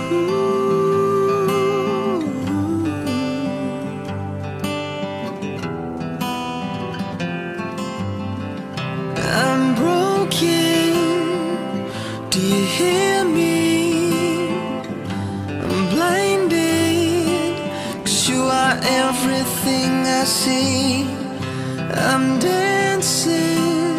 I'm broken, do you hear me? I'm blinded, 'cause you are everything I see. I'm dancing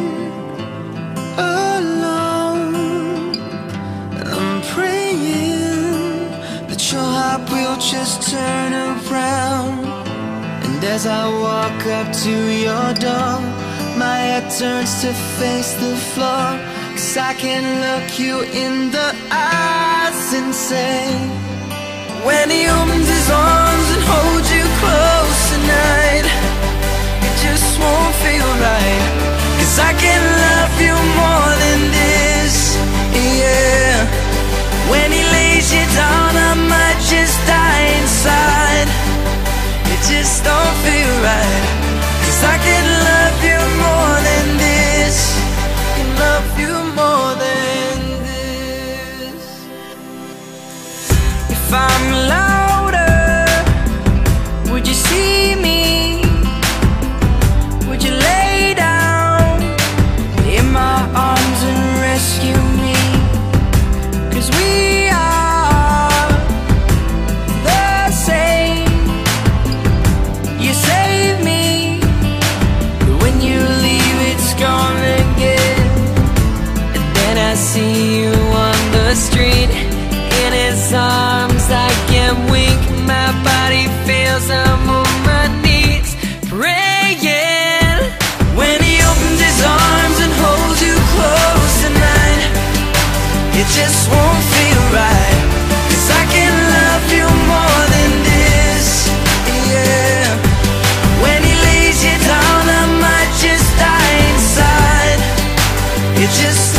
alone, I'm praying that your heart will just turn around. And as I walk up to your door, my head turns to face the floor, 'cause I can look you in the eyes and say, when he opens his arms and holds you close tonight, it just won't feel right. 'Cause I can love you more than this, yeah. When he lays you down, I might just die inside. It just don't feel right. 'Cause I can love you more than this, can love you more than this. If I'm louder, would you see me? Would you lay down in my arms and rescue me? 'Cause we are the same. You save me, but when you leave it's gone again. And then I see you on the street, in his arms I can wink. My body feels, I'm on my knees praying. When he opens his arms and holds you close tonight, it just won't feel right. 'Cause I can love you more than this, yeah. When he lays you down, I might just die inside. It just